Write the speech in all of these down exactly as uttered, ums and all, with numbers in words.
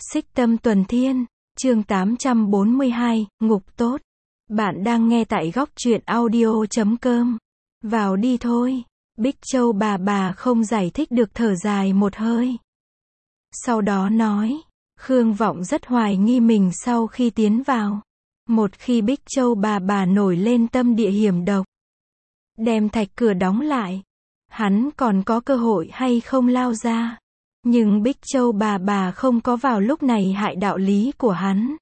Xích Tâm Tuần Thiên, chương tám trăm bốn mươi hai, Ngục Tốt. Bạn đang nghe tại góc truyện audio chấm com. Vào đi thôi. Bích Châu bà bà không giải thích được thở dài một hơi. Sau đó nói, Khương Vọng rất hoài nghi mình sau khi tiến vào. Một khi Bích Châu bà bà nổi lên tâm địa hiểm độc, đem thạch cửa đóng lại, hắn còn có cơ hội hay không lao ra. Nhưng Bích Châu bà bà không có vào lúc này hại đạo lý của hắn.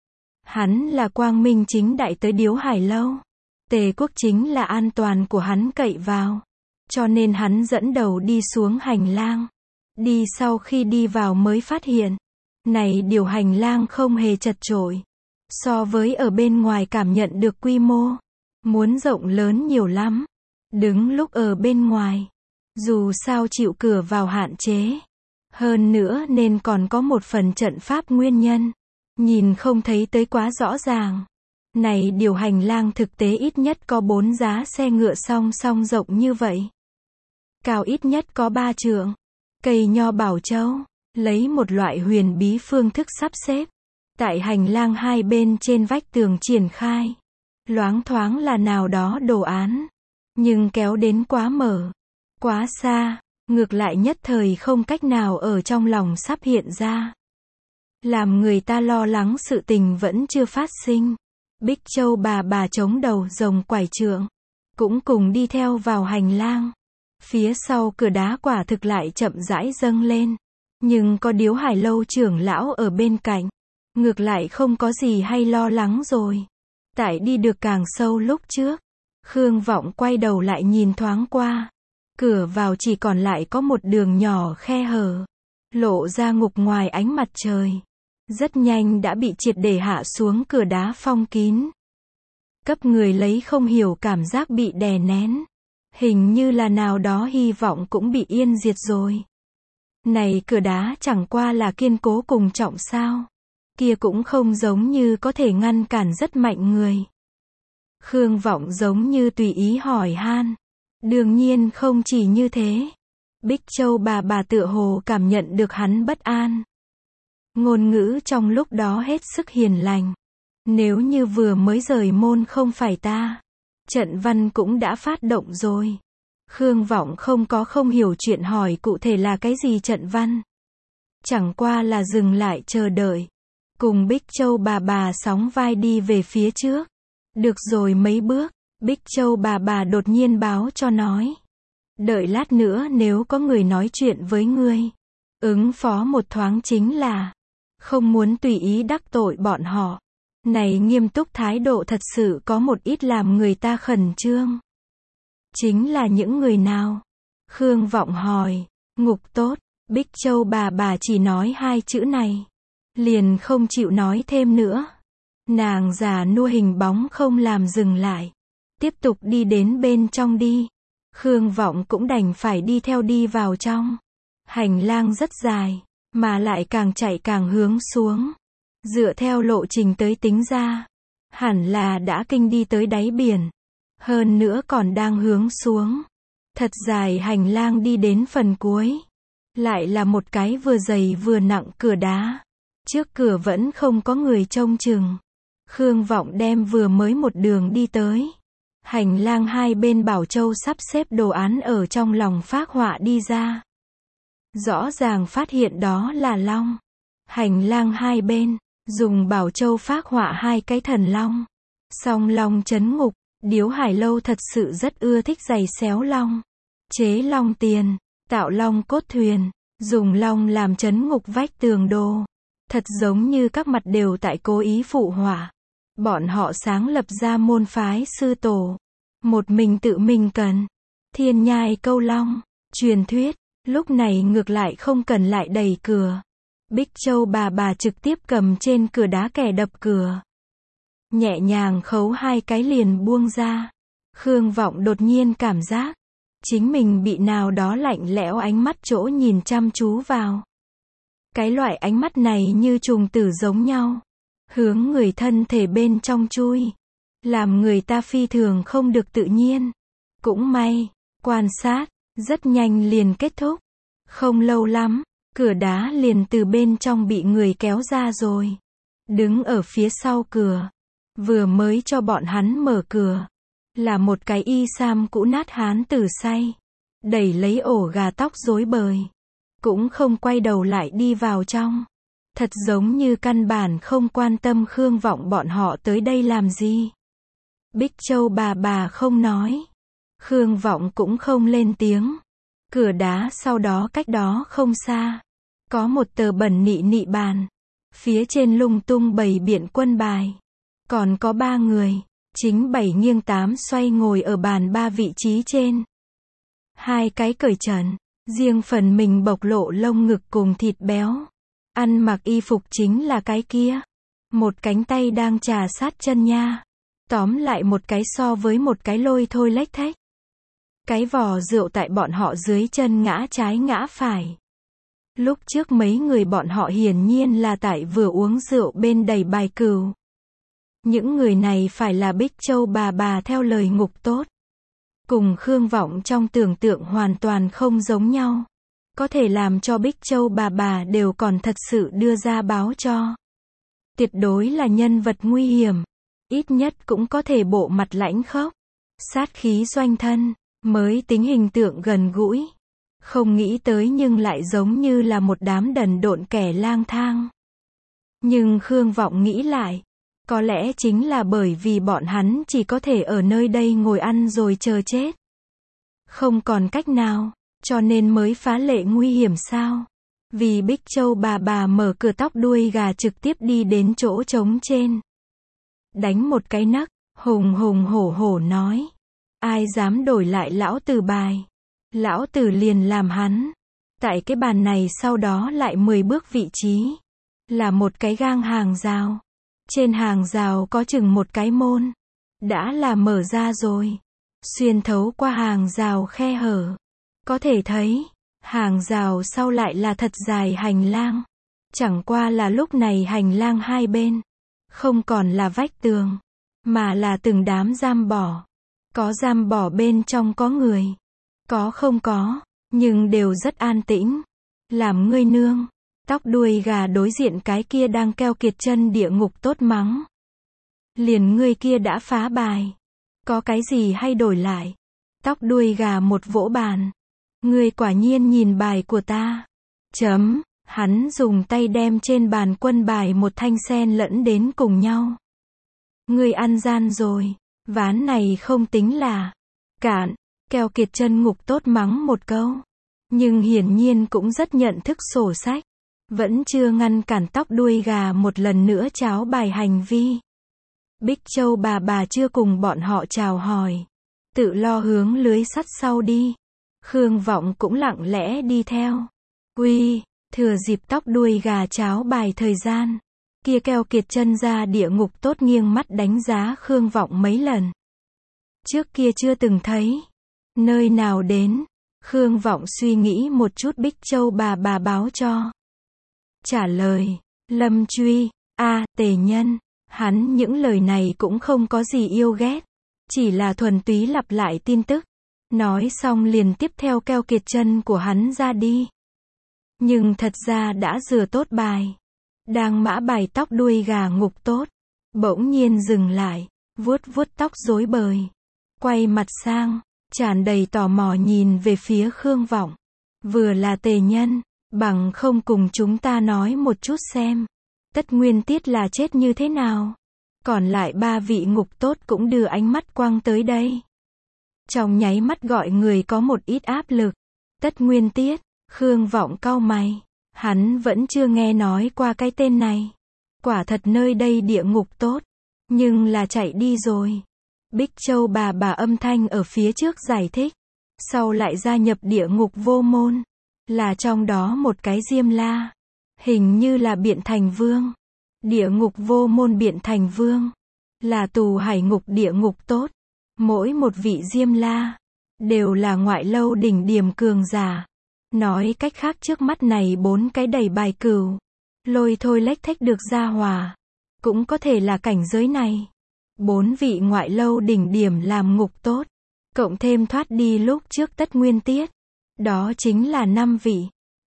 Hắn là quang minh chính đại tới Điếu Hải Lâu. Tề Quốc chính là an toàn của hắn cậy vào. Cho nên hắn dẫn đầu đi xuống hành lang. Đi sau khi đi vào mới phát hiện, này điều hành lang không hề chật chội. So với ở bên ngoài cảm nhận được quy mô, muốn rộng lớn nhiều lắm. Đứng lúc ở bên ngoài, dù sao chịu cửa vào hạn chế. Hơn nữa nên còn có một phần trận pháp nguyên nhân. Nhìn không thấy tới quá rõ ràng. Này điều hành lang thực tế ít nhất có bốn giá xe ngựa song song rộng như vậy. Cao ít nhất có ba trượng. Cây nho bảo châu, lấy một loại huyền bí phương thức sắp xếp. Tại hành lang hai bên trên vách tường triển khai. Loáng thoáng là nào đó đồ án. Nhưng kéo đến quá mở, quá xa. Ngược lại nhất thời không cách nào ở trong lòng sắp hiện ra. Làm người ta lo lắng sự tình vẫn chưa phát sinh. Bích Châu bà bà chống đầu rồng quải trượng, cũng cùng đi theo vào hành lang. Phía sau cửa đá quả thực lại chậm rãi dâng lên. Nhưng có Điếu Hải Lâu trưởng lão ở bên cạnh. Ngược lại không có gì hay lo lắng rồi. Tại đi được càng sâu lúc trước, Khương Vọng quay đầu lại nhìn thoáng qua. Cửa vào chỉ còn lại có một đường nhỏ khe hở, lộ ra ngục ngoài ánh mặt trời. Rất nhanh đã bị triệt để hạ xuống cửa đá phong kín. Cấp người lấy không hiểu cảm giác bị đè nén. Hình như là nào đó hy vọng cũng bị yên diệt rồi. Này cửa đá chẳng qua là kiên cố cùng trọng sao. Kia cũng không giống như có thể ngăn cản rất mạnh người. Khương Vọng giống như tùy ý hỏi han. Đương nhiên không chỉ như thế. Bích Châu bà bà tựa hồ cảm nhận được hắn bất an. Ngôn ngữ trong lúc đó hết sức hiền lành. Nếu như vừa mới rời môn không phải ta, trận văn cũng đã phát động rồi. Khương Vọng không có không hiểu chuyện hỏi cụ thể là cái gì trận văn. Chẳng qua là dừng lại chờ đợi. Cùng Bích Châu bà bà sóng vai đi về phía trước. Được rồi mấy bước. Bích Châu bà bà đột nhiên báo cho nói. Đợi lát nữa nếu có người nói chuyện với ngươi, ứng phó một thoáng chính là. Không muốn tùy ý đắc tội bọn họ. Này nghiêm túc thái độ thật sự có một ít làm người ta khẩn trương. Chính là những người nào? Khương Vọng hỏi. Ngục Tốt. Bích Châu bà bà chỉ nói hai chữ này. Liền không chịu nói thêm nữa. Nàng già nua hình bóng không làm dừng lại. Tiếp tục đi đến bên trong đi. Khương Vọng cũng đành phải đi theo đi vào trong. Hành lang rất dài, mà lại càng chạy càng hướng xuống. Dựa theo lộ trình tới tính ra, hẳn là đã kinh đi tới đáy biển. Hơn nữa còn đang hướng xuống. Thật dài hành lang đi đến phần cuối. Lại là một cái vừa dày vừa nặng cửa đá. Trước cửa vẫn không có người trông chừng. Khương Vọng đem vừa mới một đường đi tới. Hành lang hai bên bảo châu sắp xếp đồ án ở trong lòng phác họa đi ra. Rõ ràng phát hiện đó là long. Hành lang hai bên, dùng bảo châu phác họa hai cái thần long. Song long trấn ngục, Điếu Hải Lâu thật sự rất ưa thích giày xéo long. Chế long tiền, tạo long cốt thuyền, dùng long làm trấn ngục vách tường đồ. Thật giống như các mặt đều tại cố ý phụ họa. Bọn họ sáng lập ra môn phái sư tổ. Một mình tự mình cần. Thiên nhai câu long. Truyền thuyết. Lúc này ngược lại không cần lại đẩy cửa. Bích Châu bà bà trực tiếp cầm trên cửa đá kẻ đập cửa. Nhẹ nhàng khấu hai cái liền buông ra. Khương Vọng đột nhiên cảm giác. Chính mình bị nào đó lạnh lẽo ánh mắt chỗ nhìn chăm chú vào. Cái loại ánh mắt này như trùng tử giống nhau. Hướng người thân thể bên trong chui. Làm người ta phi thường không được tự nhiên. Cũng may, quan sát, rất nhanh liền kết thúc. Không lâu lắm, cửa đá liền từ bên trong bị người kéo ra rồi. Đứng ở phía sau cửa, vừa mới cho bọn hắn mở cửa, là một cái y sam cũ nát hán tử say, đẩy lấy ổ gà tóc rối bời, cũng không quay đầu lại đi vào trong. Thật giống như căn bản không quan tâm Khương Vọng bọn họ tới đây làm gì. Bích Châu bà bà không nói. Khương Vọng cũng không lên tiếng. Cửa đá sau đó cách đó không xa, có một tờ bẩn nị nị bàn. Phía trên lung tung bày biện quân bài. Còn có ba người, chính bảy nghiêng tám xoay ngồi ở bàn ba vị trí trên. Hai cái cởi trần, riêng phần mình bộc lộ lông ngực cùng thịt béo. Ăn mặc y phục chính là cái kia. Một cánh tay đang trà sát chân nha. Tóm lại một cái so với một cái lôi thôi lếch thếch. Cái vò rượu tại bọn họ dưới chân ngã trái ngã phải. Lúc trước mấy người bọn họ hiển nhiên là tại vừa uống rượu bên đầy bài cừu. Những người này phải là Bích Châu bà bà theo lời ngục tốt. Cùng Khương Vọng trong tưởng tượng hoàn toàn không giống nhau. Có thể làm cho Bích Châu bà bà đều còn thật sự đưa ra báo cho. Tuyệt đối là nhân vật nguy hiểm. Ít nhất cũng có thể bộ mặt lãnh khốc. Sát khí doanh thân, mới tính hình tượng gần gũi. Không nghĩ tới nhưng lại giống như là một đám đần độn kẻ lang thang. Nhưng Khương Vọng nghĩ lại, có lẽ chính là bởi vì bọn hắn chỉ có thể ở nơi đây ngồi ăn rồi chờ chết. Không còn cách nào, cho nên mới phá lệ nguy hiểm sao? Vì Bích Châu bà bà mở cửa tóc đuôi gà trực tiếp đi đến chỗ trống trên. Đánh một cái nấc, hùng hùng hổ hổ nói. Ai dám đổi lại lão tử bài? Lão tử liền làm hắn. Tại cái bàn này sau đó lại mười bước vị trí. Là một cái gang hàng rào. Trên hàng rào có chừng một cái môn. Đã là mở ra rồi. Xuyên thấu qua hàng rào khe hở. Có thể thấy, hàng rào sau lại là thật dài hành lang. Chẳng qua là lúc này hành lang hai bên. Không còn là vách tường. Mà là từng đám giam bỏ. Có giam bỏ bên trong có người. Có không có. Nhưng đều rất an tĩnh. Làm ngươi nương. Tóc đuôi gà đối diện cái kia đang keo kiệt chân địa ngục tốt mắng. Liền ngươi kia đã phá bài. Có cái gì hay đổi lại. Tóc đuôi gà một vỗ bàn. Ngươi quả nhiên nhìn bài của ta. Chấm. Hắn dùng tay đem trên bàn quân bài một thanh sen lẫn đến cùng nhau. Ngươi ăn gian rồi. Ván này không tính là cạn. Keo kiệt chân ngục tốt mắng một câu. Nhưng hiển nhiên cũng rất nhận thức sổ sách. Vẫn chưa ngăn cản tóc đuôi gà một lần nữa cháo bài hành vi. Bích Châu bà bà chưa cùng bọn họ chào hỏi. Tự lo hướng lưới sắt sau đi. Khương Vọng cũng lặng lẽ đi theo. Uy, thừa dịp tóc đuôi gà cháo bài thời gian. Kia keo kiệt chân ra địa ngục tốt nghiêng mắt đánh giá Khương Vọng mấy lần. Trước kia chưa từng thấy. Nơi nào đến. Khương Vọng suy nghĩ một chút Bích Châu bà bà báo cho. Trả lời. Lâm Truy. A, Tề Nhân. Hắn những lời này cũng không có gì yêu ghét. Chỉ là thuần túy lặp lại tin tức. Nói xong liền tiếp theo keo kiệt chân của hắn ra đi. Nhưng thật ra đã rửa tốt bài. Đang mã bài tóc đuôi gà ngục tốt. Bỗng nhiên dừng lại. Vuốt vuốt tóc rối bời. Quay mặt sang. Tràn đầy tò mò nhìn về phía Khương Vọng. Vừa là Tề Nhân. Bằng không cùng chúng ta nói một chút xem. Tất Nguyên Tiết là chết như thế nào. Còn lại ba vị ngục tốt cũng đưa ánh mắt quăng tới đây. Trong nháy mắt gọi người có một ít áp lực. Tất Nguyên Tiết. Khương Vọng cau mày. Hắn vẫn chưa nghe nói qua cái tên này. Quả thật nơi đây địa ngục tốt. Nhưng là chạy đi rồi. Bích Châu bà bà âm thanh ở phía trước giải thích. Sau lại gia nhập địa ngục vô môn. Là trong đó một cái Diêm La. Hình như là Biện Thành Vương. Địa ngục vô môn Biện Thành Vương. Là tù hải ngục địa ngục tốt. Mỗi một vị Diêm La. Đều là ngoại lâu đỉnh điểm cường giả. Nói cách khác trước mắt này bốn cái đầy bài cừu. Lôi thôi lếch thếch được ra hòa. Cũng có thể là cảnh giới này. Bốn vị ngoại lâu đỉnh điểm làm ngục tốt. Cộng thêm thoát đi lúc trước Tất Nguyên Tiết. Đó chính là năm vị.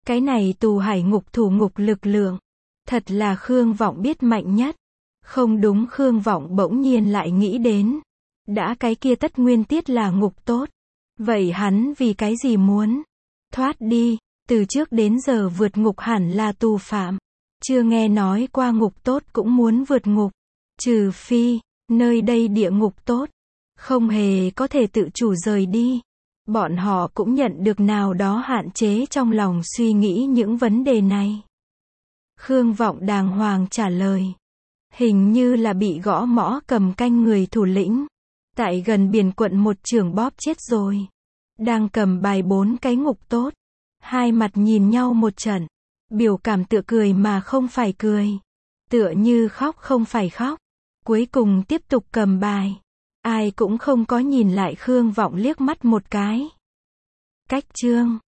Cái này tù hải ngục thủ ngục lực lượng. Thật là Khương Vọng biết mạnh nhất. Không đúng, Khương Vọng bỗng nhiên lại nghĩ đến. Đã cái kia tất nguyên tiết là ngục tốt. Vậy hắn vì cái gì muốn thoát đi? Từ trước đến giờ vượt ngục hẳn là tù phạm. Chưa nghe nói qua ngục tốt cũng muốn vượt ngục. Trừ phi, nơi đây địa ngục tốt. Không hề có thể tự chủ rời đi. Bọn họ cũng nhận được nào đó hạn chế trong lòng suy nghĩ những vấn đề này. Khương Vọng đàng hoàng trả lời. Hình như là bị gõ mõ cầm canh người thủ lĩnh. Tại gần biển quận một trưởng bóp chết rồi. Đang cầm bài bốn cái ngục tốt. Hai mặt nhìn nhau một trận. Biểu cảm tựa cười mà không phải cười. Tựa như khóc không phải khóc. Cuối cùng tiếp tục cầm bài. Ai cũng không có nhìn lại Khương Vọng liếc mắt một cái. Cách chương